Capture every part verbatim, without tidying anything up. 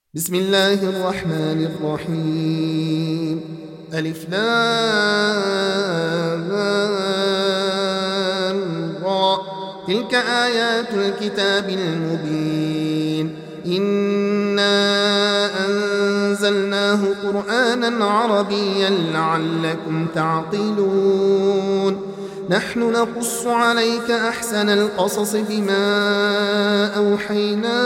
بسم الله الرحمن الرحيم. ألف لام را. تلك آيات الكتاب المبين. إنا أنزلناه قرآنا عربيا لعلكم تعقلون. نحن نقص عليك أحسن القصص بما أوحينا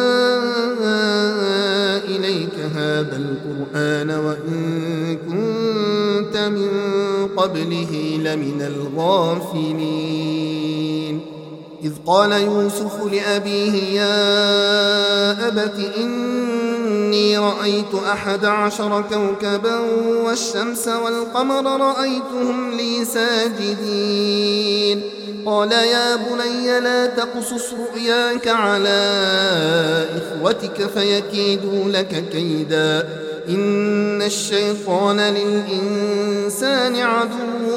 إليك هذا القرآن وإن كنت من قبله لمن الغافلين. إذ قال يوسف لأبيه يا أبت إني رأيت أحد عشر كوكبا والشمس والقمر رأيتهم لي ساجدين. قال يا بني لا تقصص رؤياك على إخوتك فيكيدوا لك كيدا إن الشيطان للإنسان عدو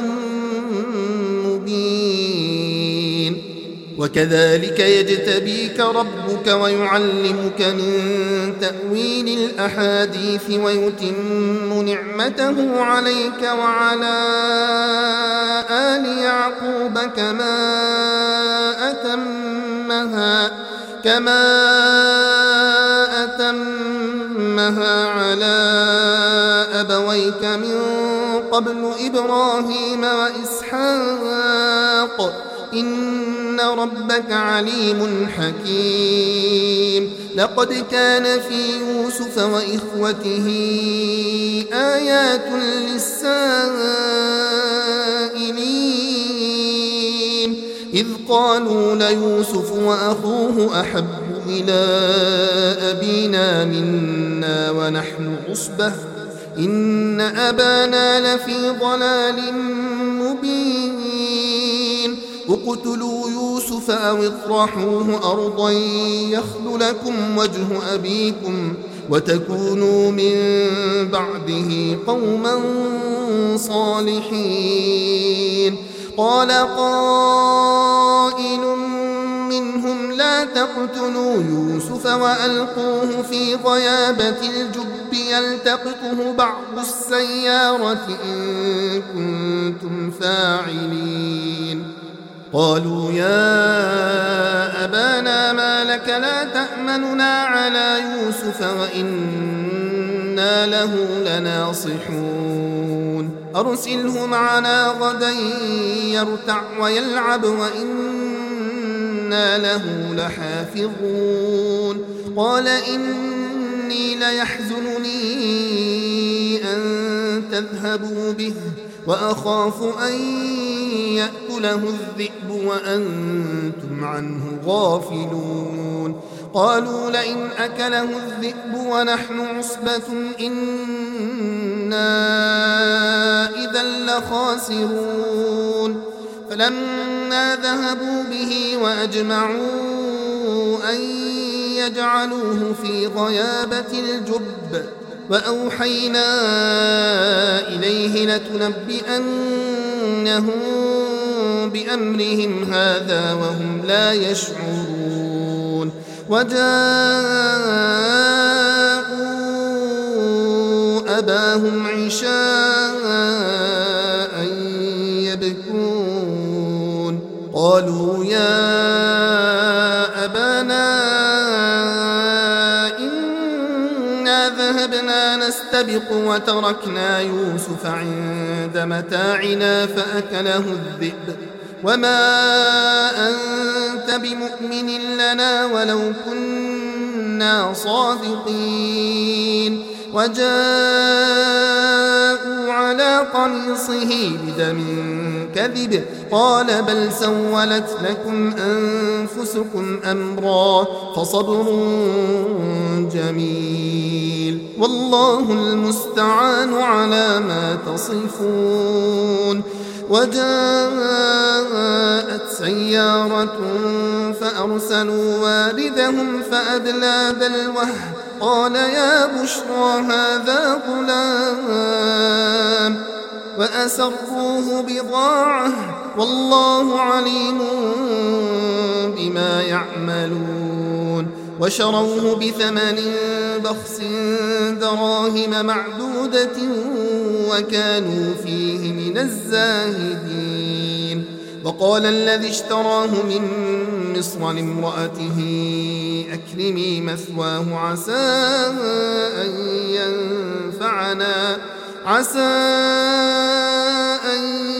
مبين. وكذلك يجتبيك ربك ويعلمك من تأويل الأحاديث ويتم نعمته عليك وعلى آل يعقوب كما أتمها كما أتمها على أبويك من قبل إبراهيم وإسحاق إن ربك عليم حكيم. لقد كان في يوسف وإخوته آيات للسائلين إذ قالوا ليوسف وأخوه أحب إلى أبينا منا ونحن عصبة إن أبانا لفي ضلال مبين. اقتلوا يوسف أو اطرحوه أرضا يخل لكم وجه أبيكم وتكونوا من بعده قوما صالحين. قال قائل منهم لا تقتلوا يوسف وألقوه في غيابة الجب يلتقطه بعض السيارة إن كنتم فاعلين. قالوا يا أبانا ما لك لا تأمننا على يوسف وإنا له لناصحون. أرسله معنا غدا يرتع ويلعب وإنا له لحافظون. قال إني ليحزنني أن تذهبوا به وأخاف أن يأكله الذئب وأنتم عنه غافلون. قالوا لئن أكله الذئب ونحن عصبة إنا إذا لخاسرون. فلما ذهبوا به وأجمعوا أن يجعلوه في غيابة الجب وأوحينا إليه لتنبئنهم بأمرهم هذا وهم لا يشعرون. وجاءوا أباهم عشاء يبكون. قالوا يا أبانا ذهبنا نستبق وتركنا يوسف عند متاعنا فأكله الذئب وما أنت بمؤمن لنا ولو كنا صادقين. وجاءوا على قميصه بدم كذب قال بل سولت لكم أنفسكم أمرا فصبر جميل والله المستعان على ما تصفون. وجاءت سيارة فأرسلوا واردهم فأدلى دلوه قال يا بشرى هذا غلام وأسروه بضاعة والله عليم بما يعملون. وشروه بثمن بخس دراهم معدودة وكانوا فيه من الزاهدين. وقال الذي اشتراه من مصر لامرأته أكرمي مثواه عسى أن ينفعنا عسى أن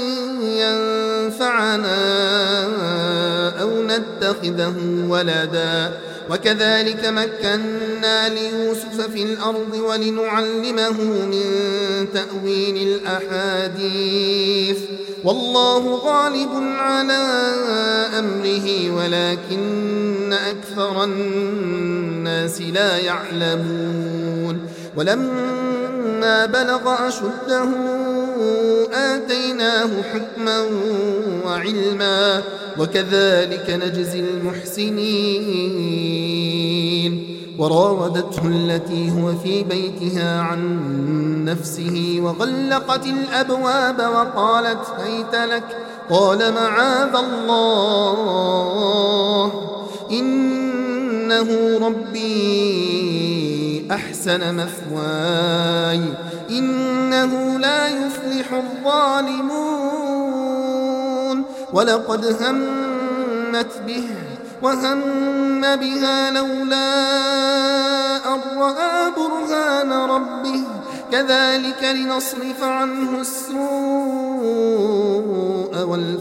ينفعنا أو نتخذه ولدا وكذلك مكنا ليوسف في الأرض ولنعلمه من تأويل الأحاديث والله غالب على أمره ولكن أكثر الناس لا يعلمون. ولما بلغ أشده آتيناه حكما وعلما وكذلك نجزي المحسنين. وراودته التي هو في بيتها عن نفسه وغلقت الأبواب وقالت هيت لك قال معاذ الله إنه ربي أحسن مثواي إنه لا يفلح الظالمون. ولقد همت به وهم بها لولا أن رأى برهان ربه كذلك لنصرف عنه السوء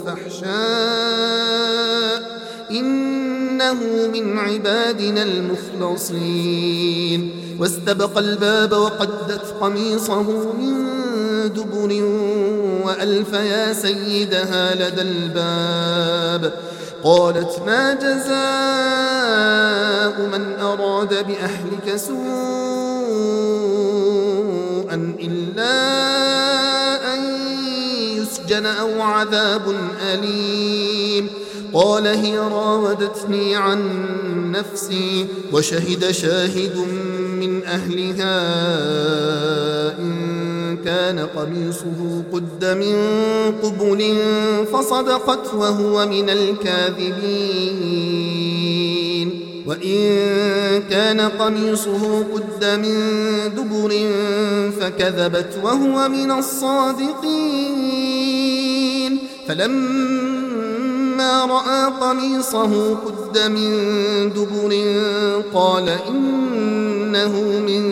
والفحشاء إنه من عبادنا المخلصين. واستبق الباب وقدت قميصه من دبر وألف يا سيدها لدى الباب قالت ما جزاء من أراد بأهلك سوءا إلا أن يسجن أو عذاب أليم. قال هي راودتني عن نفسي وشهد شاهد من أهلها إن كان قميصه قد من قبل فصدقت وهو من الكاذبين وإن كان قميصه قد من دبر فكذبت وهو من الصادقين. فلما رأى قميصه قد من دبر قال إنه من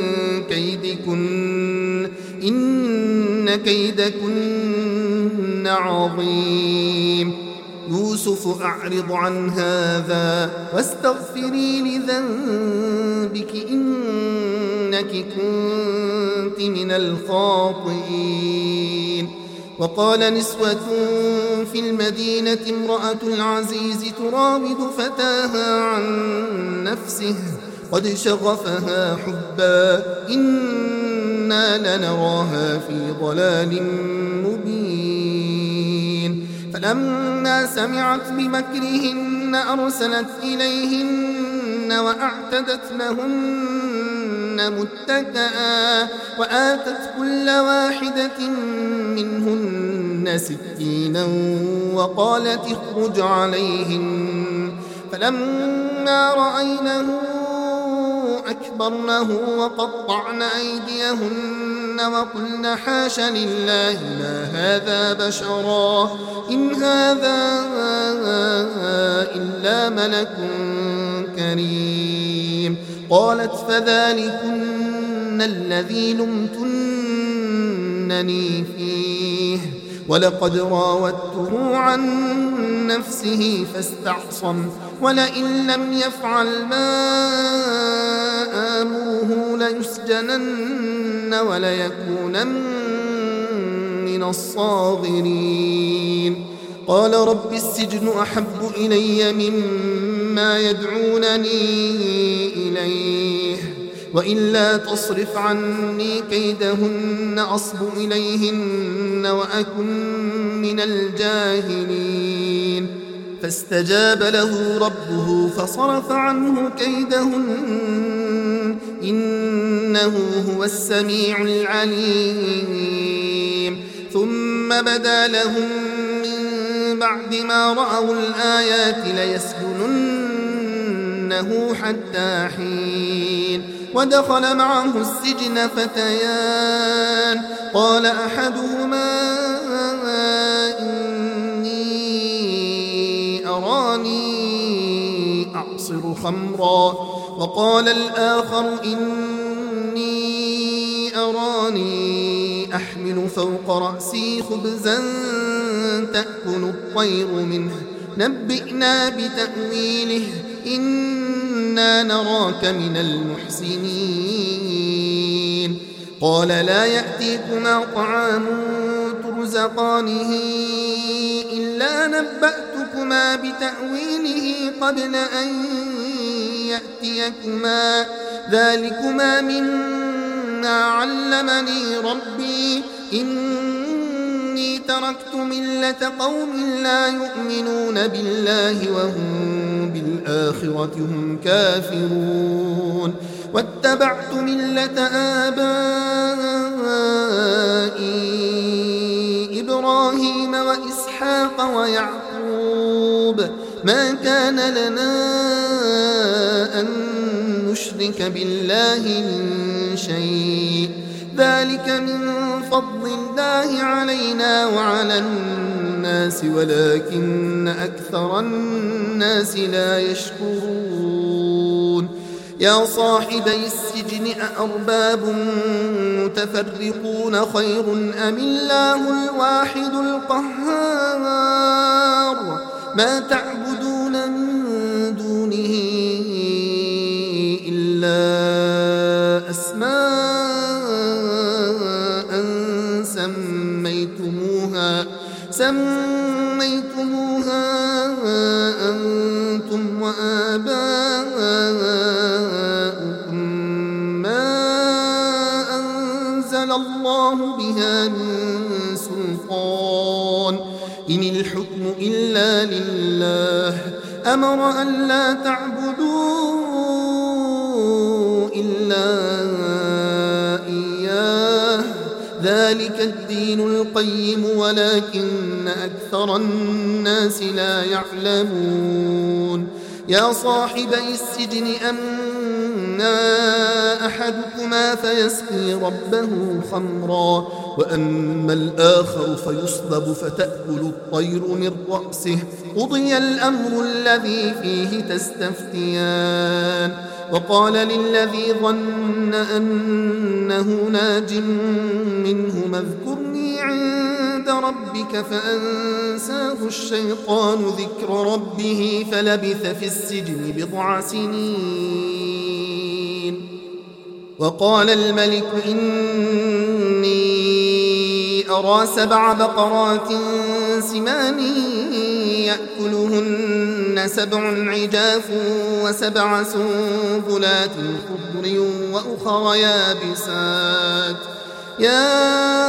كيدكن إن كيدكن عظيم. يوسف أعرض عن هذا واستغفري لذنبك إنك كنت من الخاطئين. وقال نسوة في المدينة امرأة العزيز تراود فتاها عن نفسه قد شغفها حبا إنا لنراها في ضلال مبين. فلما سمعت بمكرهن أرسلت إليهن وأعتدت لهن متكئا وآتت كل واحدة منهن سكينا وقالت اخرج عليهن. فلما رأينه أكبرنه وقطعن أيديهن وقلن حاش لله ما هذا بشرا إن هذا إلا ملك كريم. قالت فذلكن الذي لمتنني فيه ولقد راودته عن نفسه فاستعصم ولئن لم يفعل ما آمره ليسجنن وليكونن من الصاغرين. قال رب السجن أحب إلي مما يدعونني إليه وإلا تصرف عني كيدهن أصب إليهن وأكن من الجاهلين. فاستجاب له ربه فصرف عنه كيدهن إنه هو السميع العليم. ثم بدا لهم من بعد ما رأوا الآيات ليسجنن يسجنونه حتى حين. ودخل معه السجن فتيان قال أحدهما إني أراني أعصر خمرا وقال الآخر إني أراني أحمل فوق رأسي خبزا تأكل الطير منه نبئنا بتأويله إنا نراك من المحسنين. قال لا يأتيكما طعام ترزقانه إلا نبأتكما بتأويله قبل أن يأتيكما ذلكما مما علمني ربي إني تركت ملة قوم لا يؤمنون بالله وهم بالآخرة هم كافرون واتبعت ملة آبائي إبراهيم وإسحاق ويعقوب ما كان لنا أن نشرك بالله من شيء ذلك من فضل الله علينا وعلى الناس ولكن أكثر الناس لا يشكرون. يا صاحبي السجن أأرباب متفرقون خير أم الله الواحد القهار ما تعبدون من دونه إلا أسماء سميتموها سميتموها أنتم وآباؤكم ما أنزل الله بها من سلطان إن الحكم إلا لله أمر أن لا تعبدوا إلا إياه ذلك الدين القيم ولكن أكثر الناس لا يعلمون. يا صاحبي السجن أما أحدكما فيسقي ربه خمرا وأما الآخر فيصلب فتأكل الطير من رأسه قضي الأمر الذي فيه تستفتيان. وقال للذي ظن أنه ناج منهما اذكرني عند ربك فأنساه الشيطان ذكر ربه فلبث في السجن بضع سنين. وقال الملك إني أرى سبع بقرات سمان يأكلهن سبع عجاف وسبع سنبلات خضر وأخر يابسات يا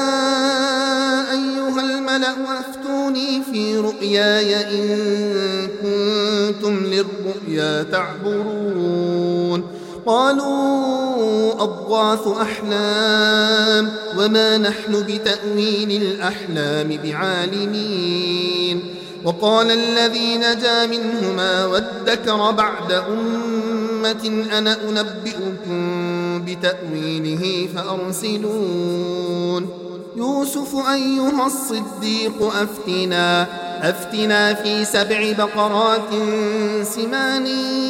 أيها الملأ أفتوني في رؤياي إن كنتم للرؤيا تعبرون. قالوا أضغاث أحلام وما نحن بتأويل الأحلام بعالمين. وقال الذي نجا منهما وادكر بعد أمة أنا أنبئكم بتأويله فأرسلون. يوسف أيها الصديق أفتنا أفتنا في سبع بقرات سمان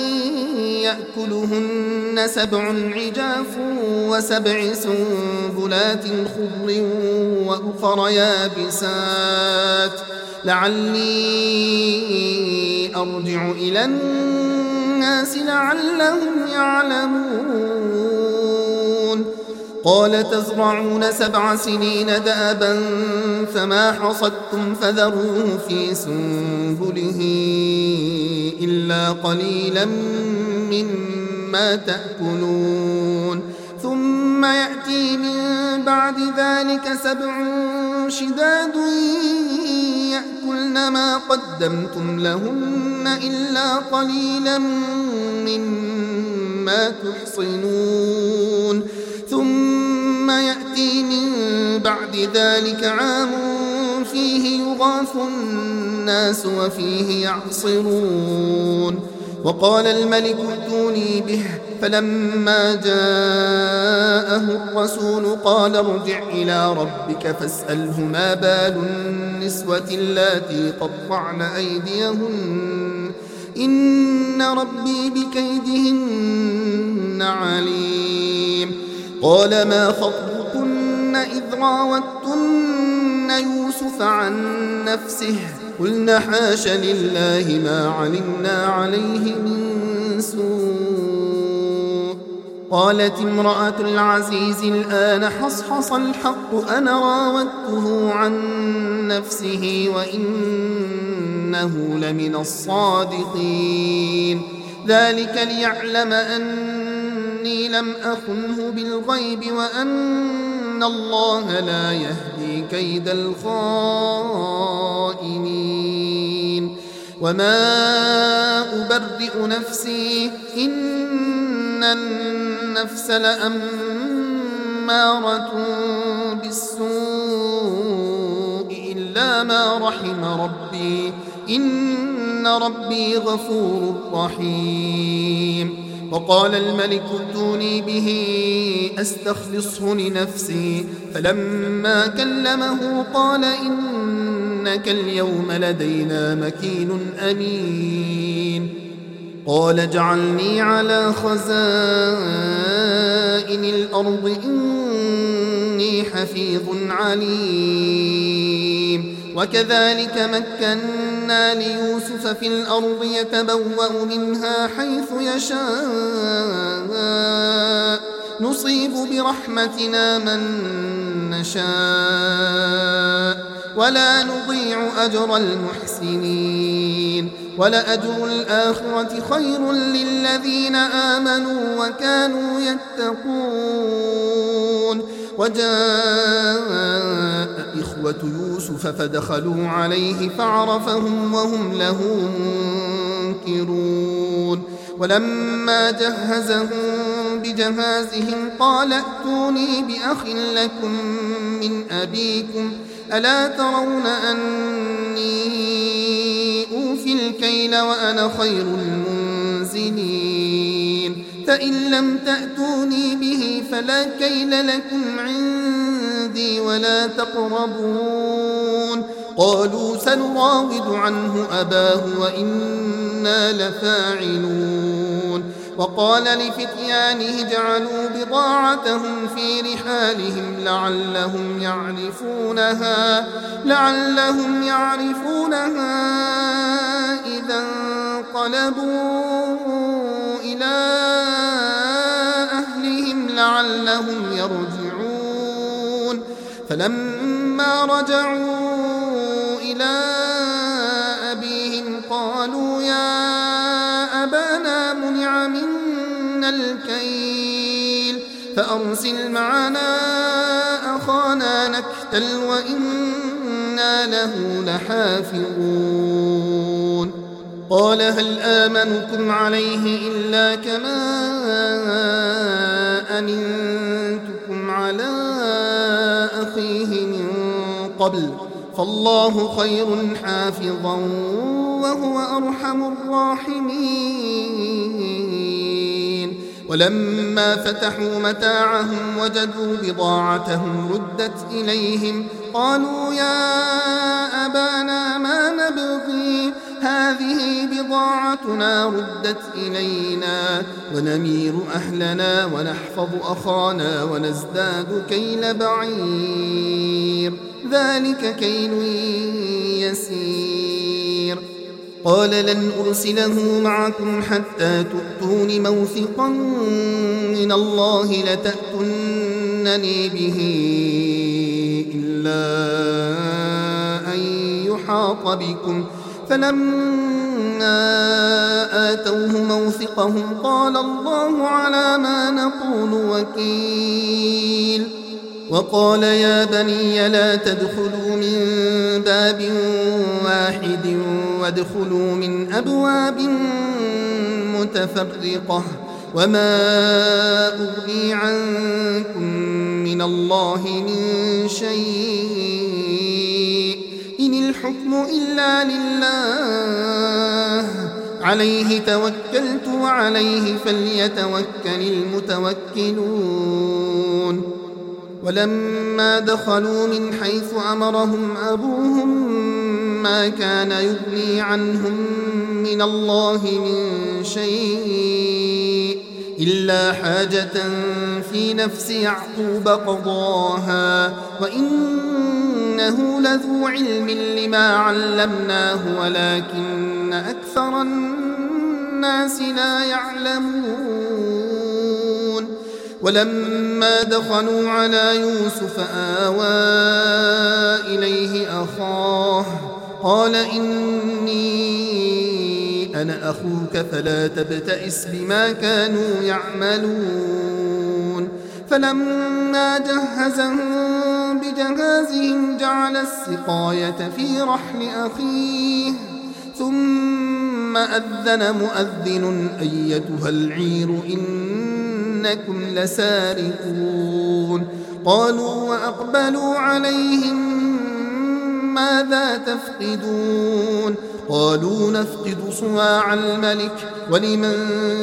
يأكلهن سبع عجاف وسبع سنبلات خضر وأخر يابسات لعلي أرجع إلى الناس لعلهم يعلمون. قال تزرعون سبع سنين دابا فما حصدتم فذروه في سنبله إلا قليلا مما تأكلون. ثم يأتي من بعد ذلك سبع شداد يأكلن ما قدمتم لهن إلا قليلا مما تحصنون. ثم يأتي من بعد ذلك عام فيه يغاث الناس وفيه يعصرون. وقال الملك ائتوني به فلما جاءه الرسول قال ارجع إلى ربك فاسأله ما بال النسوة اللاتي قطعن أيديهن إن ربي بكيدهن عليم. قال ما خطبكن إذ راوتن يوسف عن نفسه قلنا حاش لله ما علمنا عليه من سوء. قالت امرأة العزيز الآن حصحص الحق أنا راودته عن نفسه وإنه لمن الصادقين ذلك ليعلم أني لم أخنه بالغيب وأن الله لا يهدي كيد الخائنين. وما أبرئ نفسي إن النفس لأمارة بالسوء إلا ما رحم ربي إن ربي غفور رحيم. وقال الملك ائتوني به أستخلصه لنفسي فلما كلمه قال إنك اليوم لدينا مكين أمين. قال اجعلني على خزائن الأرض إني حفيظ عليم. وكذلك مكنا ليوسف في الأرض يتبوأ منها حيث يشاء نصيب برحمتنا من نشاء ولا نضيع أجر المحسنين. ولأجر الآخرة خير للذين آمنوا وكانوا يتقون. وجاء إخوة يوسف فدخلوا عليه فعرفهم وهم له منكرون. ولما جهزهم بجهازهم قال ائتوني بأخ لكم من أبيكم ألا ترون أني أوفي الكيل وأنا خير المنزلين فإن لم تأتوني به فلا كيل لكم عندي ولا تقربون. قالوا سنراود عنه أباه وإنا لفاعلون. وقال لفتيانه اجعلوا بضاعتهم في رحالهم لعلهم يعرفونها لعلهم يعرفونها إذا انقلبوا إلى أهلهم لعلهم يرجعون. فلما رجعوا إلى أبيهم قالوا يا أبانا منع منا الكيل فأرسل معنا أخانا نكتل وإنا له لحافظون. قال هل آمنكم عليه إلا كما أمنتكم على أخيه من قبل فالله خير حافظا وهو أرحم الراحمين. ولما فتحوا متاعهم وجدوا بضاعتهم ردت إليهم قالوا يا أبانا ما نبغي هذه بضاعتنا ردت إلينا ونمير أهلنا ونحفظ أخانا ونزداد كيل بعير ذلك كيل يسير. قال لن أرسله معكم حتى تؤتون موثقا من الله لتأتونني به إلا أن يحاط بكم. فلما آتوه موثقهم قال الله على ما نقول وكيل. وقال يا بني لا تدخلوا من باب واحد وادخلوا من أبواب متفرقة وما أغني عنكم من الله من شيء إن الحكم إلا لله عليه توكلت وعليه فليتوكل المتوكلون. ولما دخلوا من حيث أمرهم أبوهم ما كان يغني عنهم من الله من شيء إلا حاجة في نفس يعقوب قضاها وإنه لذو علم لما علمناه ولكن أكثر الناس لا يعلمون. ولما دخلوا على يوسف آوى إليه أخاه قال إني أنا أخوك فلا تبتئس بما كانوا يعملون. فلما جهزهم بجهازهم جعل السقاية في رحل أخيه ثم أذن مؤذن أيتها العير إنكم لسارقون. قالوا وأقبلوا عليهم ماذا تفقدون؟ قالوا نفقد صواع الملك ولمن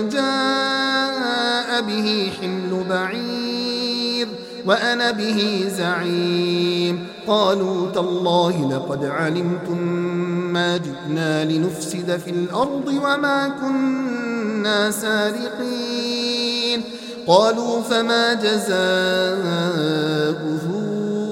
جاء به حمل بعير وأنا به زعيم. قالوا تالله لقد علمتم ما جئنا لنفسد في الأرض وما كنا سارقين. قالوا فما جزاؤه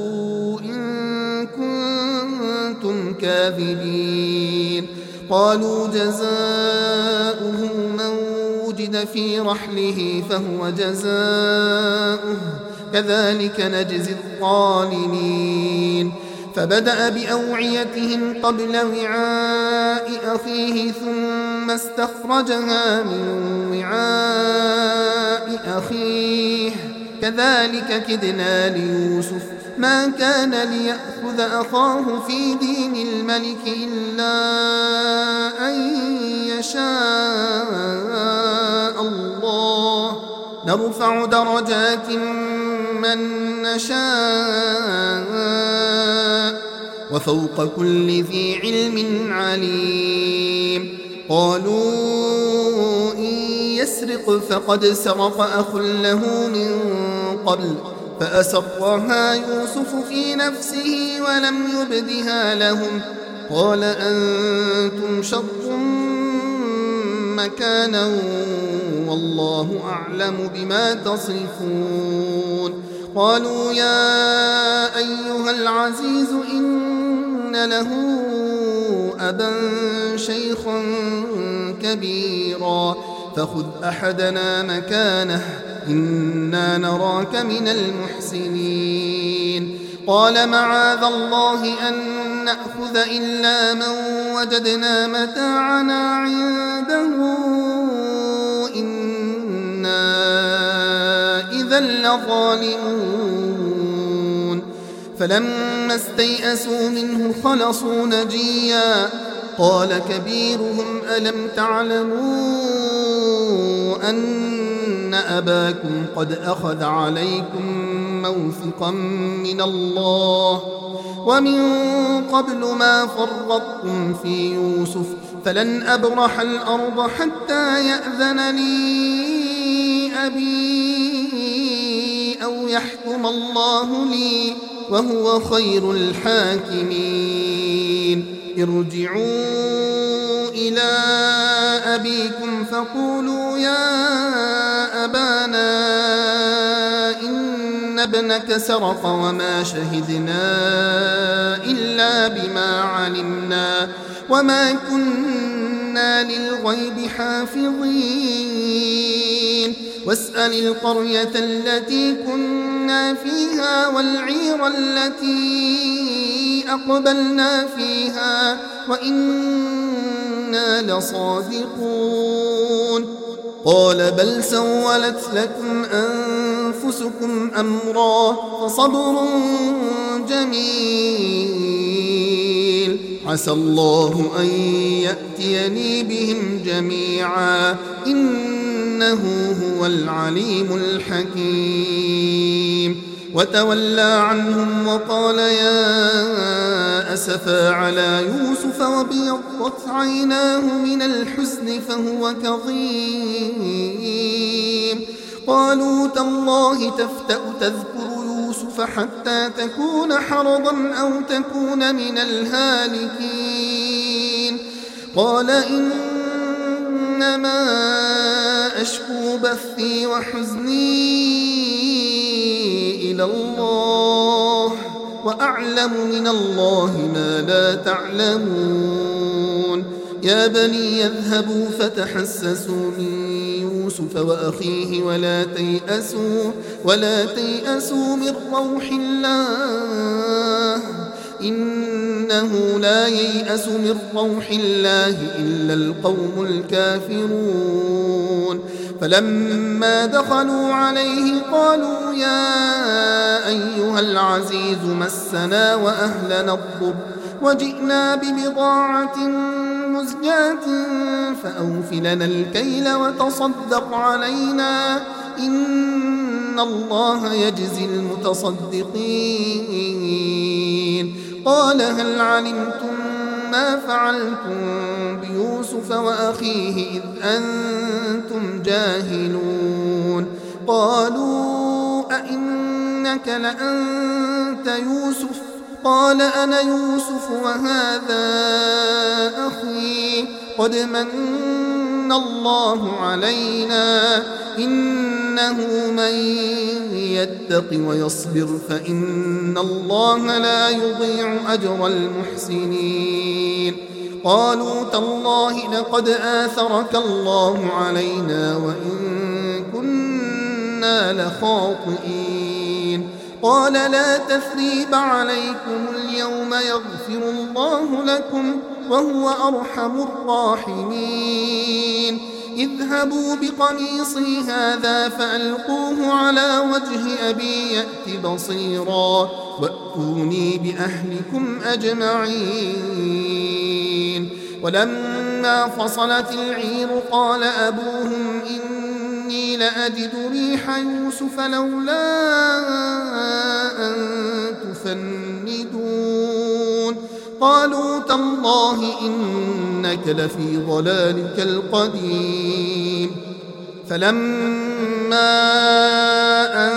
كنتم كاذبين؟ قالوا جزاؤه من وجد في رحله فهو جزاؤه كذلك نجزي الظالمين. فبدأ بأوعيتهم قبل وعاء أخيه ثم استخرجها من وعاء أخيه كذلك كدنا ليوسف ما كان ليأخذ أخاه في دين الملك إلا أن يشاء الله نرفع درجات من نشاء وفوق كل ذي علم عليم. قالوا إن يسرق فقد سرق أخ له من قبل فأسرها يوسف في نفسه ولم يبدها لهم. قال أنتم شر مكانا والله أعلم بما تصفون. قالوا يا أيها العزيز إن له أبا شيخا كبيرا فخذ أحدنا مكانه إنا نراك من المحسنين. قال معاذ الله أن نأخذ إلا من وجدنا متاعنا عنده إنا إذا لظالمون. فلما استيئسوا منه خلصوا نجيا. قال كبيرهم ألم تعلموا أن أباكم قد أخذ عليكم موثقا من الله ومن قبل ما فرطتم في يوسف فلن أبرح الأرض حتى يأذن لي أبي أو يحكم الله لي وهو خير الحاكمين. ارجعوا إلى أبيكم فقولوا يا أبانا إن ابنك سرق وما شهدنا إلا بما علمنا وما كنا للغيب حافظين. واسأل القرية التي كنا فيها والعير التي أقبلنا فيها وإنا لصادقون. قال بل سولت لكم أنفسكم أمرا فصبر جميل عسى الله أن يأتيني بهم جميعا إنه هو العليم الحكيم. وتولى عنهم وقال يا أسفا على يوسف وابيضت عيناه من الحزن فهو كظيم قالوا تالله تفتأ تذكر يوسف حتى تكون حرضا أو تكون من الهالكين قال إنما أشكو بثي وحزني إلى الله وأعلم من الله ما لا تعلمون يا بني يذهبوا فتحسسوا من يوسف وأخيه ولا تيأسوا ولا تيأسوا من روح الله إنه لا ييأس من روح الله إلا القوم الكافرون فلما دخلوا عليه قالوا يا أيها العزيز مسنا وأهلنا الضر وجئنا ببضاعة مزجاة فأوف لنا الكيل وتصدق علينا إن الله يجزي المتصدقين قال هل علمتم ما فعلتم بيوسف وأخيه إذ أنتم جاهلون قالوا أئنك لأنت يوسف قال أنا يوسف وهذا أخي قد من الله علينا إنه من يتق ويصبر فإن الله لا يضيع أجر المحسنين قالوا تالله لقد آثرك الله علينا وإن كنا لخاطئين قال لا تثريب عليكم اليوم يغفر الله لكم وهو أرحم الراحمين اذهبوا بقميصي هذا فألقوه على وجه أبي يأت بصيرا وأتوني بأهلكم أجمعين ولما فصلت العير قال أبوهم إني لأجد ريح يوسف لولا أن تفندون قالوا تالله إنك لفي ضلالك القديم فلما أن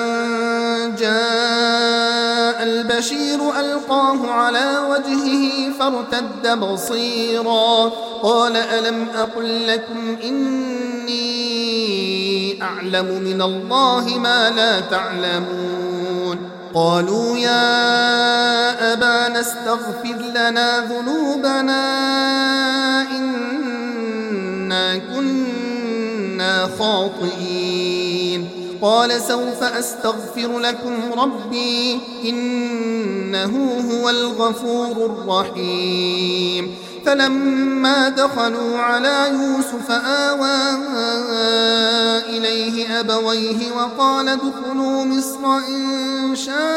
جاء البشير ألقاه على وجهه فارتد بصيرا قال ألم أقل لكم إني أعلم من الله ما لا تعلمون قالوا يا أبانا استغفر لنا ذنوبنا إنا كنا خاطئين قال سوف أستغفر لكم ربي إنه هو الغفور الرحيم فلما دخلوا على يوسف آوى إليه أبويه وقال ادخلوا مصر إن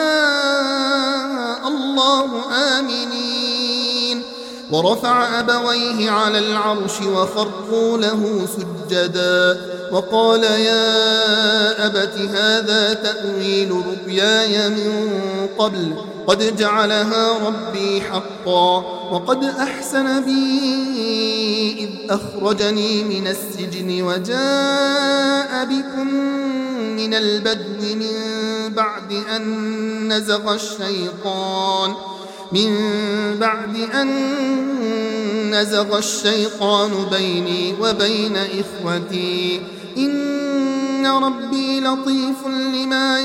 شاء الله آمنين ورفع أبويه على العرش وخروا له سجدا وقال يا أبت هذا تأويل رؤياي من قبل قد جعلها ربي حقا وقد أحسن بي إذ أخرجني من السجن وجاء بكم من البدو من بعد أن نزغ الشيطان من بعد أن نزغ الشيطان بيني وبين إخوتي إن ربي لطيف لما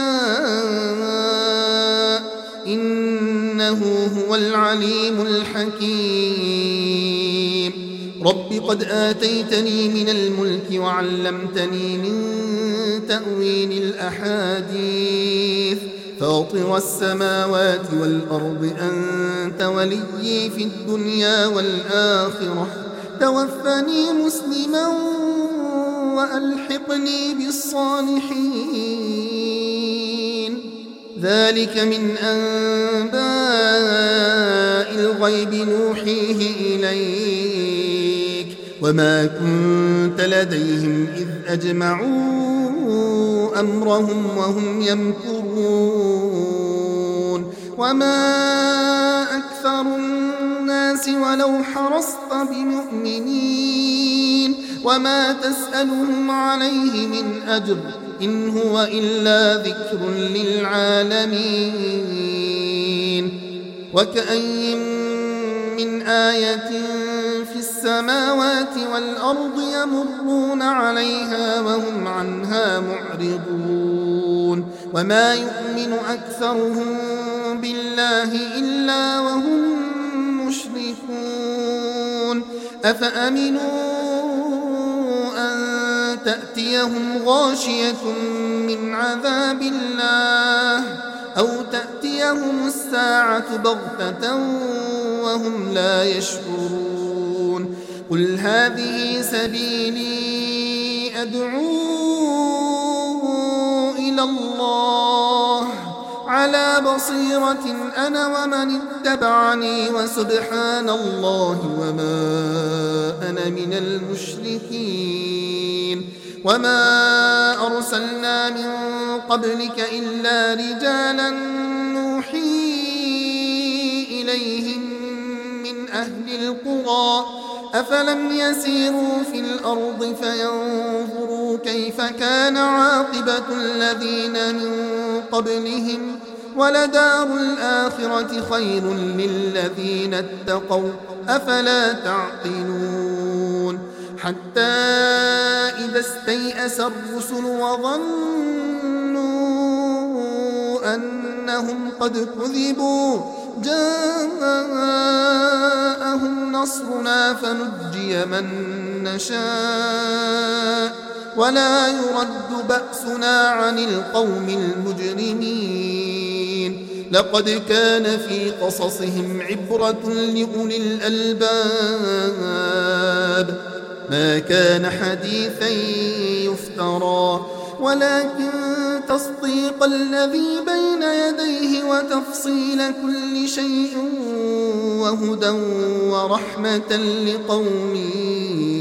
يشاء إنه هو العليم الحكيم رب قد آتيتني من الملك وعلمتني من تأويل الأحاديث فاطر السماوات والأرض أنت وليي في الدنيا والآخرة توفني مسلما وألحقني بالصالحين ذلك من أنباء الغيب نوحيه إليك وما كنت لديهم إذ أجمعوا أمرهم وهم يمكرون وما أكثر الناس ولو حرصت بمؤمنين وما تسألهم عليه من أجر إن هو إلا ذكر للعالمين وكأين من آية في السماوات والأرض يمرون عليها وهم عنها معرضون وما يؤمن أكثرهم بالله إلا وهم مشركون أفأمنوا أن تأتيهم غاشية من عذاب الله أو تأتيهم الساعة بغتة وهم لا يشعرون قل هذه سبيلي أدعو إلى الله على بصيرة أنا ومن اتبعني وسبحان الله وما أنا من المشركين وما أرسلنا من قبلك إلا رجالا نوحي إليهم من أهل القرى أفلم يسيروا في الأرض فينظروا كيف كان عاقبة الذين من قبلهم ولدار الآخرة خير للذين اتقوا أفلا تعقلون حتى إذا استيأس الرسل وظنوا أنهم قد كذبوا جاءهم نصرنا فنجي من نشاء ولا يرد بأسنا عن القوم المجرمين لقد كان في قصصهم عبرة لأولي الألباب ما كان حديثا يفترى ولكن تصديق الذي بين يديه وتفصيل كل شيء وهدى ورحمة لقوم